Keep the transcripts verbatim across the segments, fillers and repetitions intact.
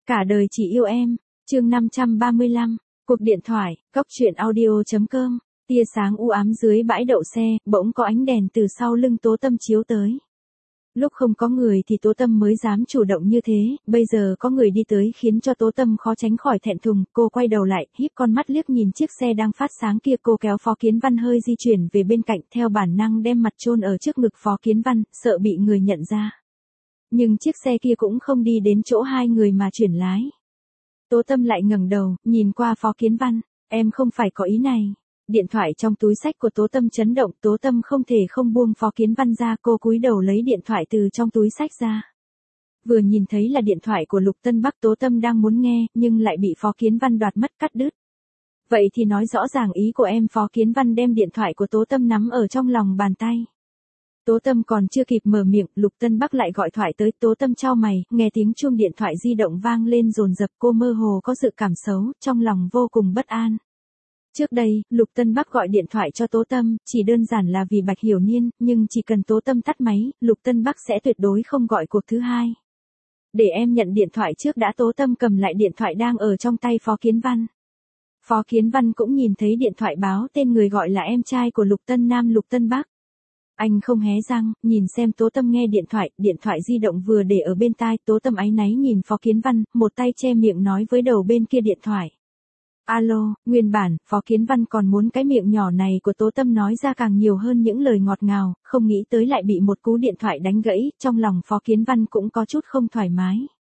Cả đời chỉ yêu em, chương năm trăm ba mươi lăm, cuộc điện thoại, cốc truyện audio.com, tia sáng u ám dưới bãi đậu xe, bỗng có ánh đèn từ sau lưng Tố Tâm chiếu tới. Lúc không có người thì Tố Tâm mới dám chủ động như thế, bây giờ có người đi tới khiến cho Tố Tâm khó tránh khỏi thẹn thùng, cô quay đầu lại, híp con mắt liếc nhìn chiếc xe đang phát sáng kia, cô kéo Phó Kiến Văn hơi di chuyển về bên cạnh, theo bản năng đem mặt chôn ở trước ngực Phó Kiến Văn, sợ bị người nhận ra. Nhưng chiếc xe kia cũng không đi đến chỗ hai người mà chuyển lái. Tố Tâm lại ngẩng đầu, nhìn qua Phó Kiến Văn, em không phải có ý này. Điện thoại trong túi xách của Tố Tâm chấn động, Tố Tâm không thể không buông Phó Kiến Văn ra, cô cúi đầu lấy điện thoại từ trong túi xách ra. Vừa nhìn thấy là điện thoại của Lục Tân Bắc, Tố Tâm đang muốn nghe, nhưng lại bị Phó Kiến Văn đoạt mất cắt đứt. Vậy thì nói rõ ràng ý của em. Phó Kiến Văn đem điện thoại của Tố Tâm nắm ở trong lòng bàn tay. Tố Tâm còn chưa kịp mở miệng, Lục Tân Bắc lại gọi thoại tới. Tố Tâm chau mày, nghe tiếng chuông điện thoại di động vang lên dồn dập, cô mơ hồ có dự cảm xấu, trong lòng vô cùng bất an. Trước đây, Lục Tân Bắc gọi điện thoại cho Tố Tâm, chỉ đơn giản là vì Bạch Hiểu Niên, nhưng chỉ cần Tố Tâm tắt máy, Lục Tân Bắc sẽ tuyệt đối không gọi cuộc thứ hai. Để em nhận điện thoại trước đã. Tố Tâm cầm lại điện thoại đang ở trong tay Phó Kiến Văn. Phó Kiến Văn cũng nhìn thấy điện thoại báo tên người gọi là em trai của Lục Tân Nam, Lục Tân Bắc. Anh không hé răng, nhìn xem Tố Tâm nghe điện thoại, điện thoại di động vừa để ở bên tai. Tố Tâm áy náy nhìn Phó Kiến Văn, một tay che miệng nói với đầu bên kia điện thoại. Alo, nguyên bản, Phó Kiến Văn còn muốn cái miệng nhỏ này của Tố Tâm nói ra càng nhiều hơn những lời ngọt ngào, không nghĩ tới lại bị một cú điện thoại đánh gãy, trong lòng Phó Kiến Văn cũng có chút không thoải mái.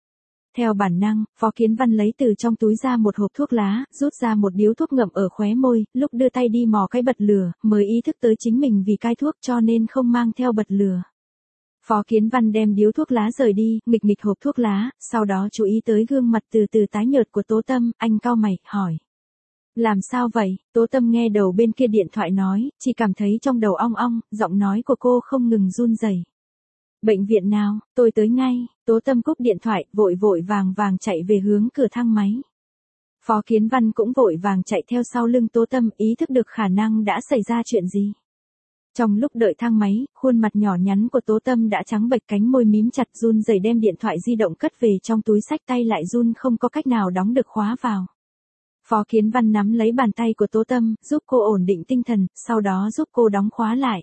Theo bản năng, Phó Kiến Văn lấy từ trong túi ra một hộp thuốc lá, rút ra một điếu thuốc ngậm ở khóe môi, lúc đưa tay đi mò cái bật lửa, mới ý thức tới chính mình vì cai thuốc cho nên không mang theo bật lửa. Phó Kiến Văn đem điếu thuốc lá rời đi, nghịch nghịch hộp thuốc lá, sau đó chú ý tới gương mặt từ từ tái nhợt của Tố Tâm, anh cau mày, hỏi. Làm sao vậy? Tố Tâm nghe đầu bên kia điện thoại nói, chỉ cảm thấy trong đầu ong ong, giọng nói của cô không ngừng run rẩy. Bệnh viện nào, tôi tới ngay. Tố Tâm cúp điện thoại, vội vội vàng vàng chạy về hướng cửa thang máy. Phó Kiến Văn cũng vội vàng chạy theo sau lưng Tố Tâm, ý thức được khả năng đã xảy ra chuyện gì. Trong lúc đợi thang máy, khuôn mặt nhỏ nhắn của Tố Tâm đã trắng bệch, cánh môi mím chặt, run rẩy đem điện thoại di động cất về trong túi xách, tay lại run không có cách nào đóng được khóa vào. Phó Kiến Văn nắm lấy bàn tay của Tố Tâm, giúp cô ổn định tinh thần, sau đó giúp cô đóng khóa lại.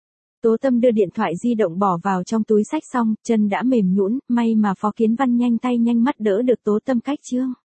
Tố Tâm đưa điện thoại di động bỏ vào trong túi xách xong, chân đã mềm nhũn, may mà Phó Kiến Văn nhanh tay nhanh mắt đỡ được Tố Tâm cách chương.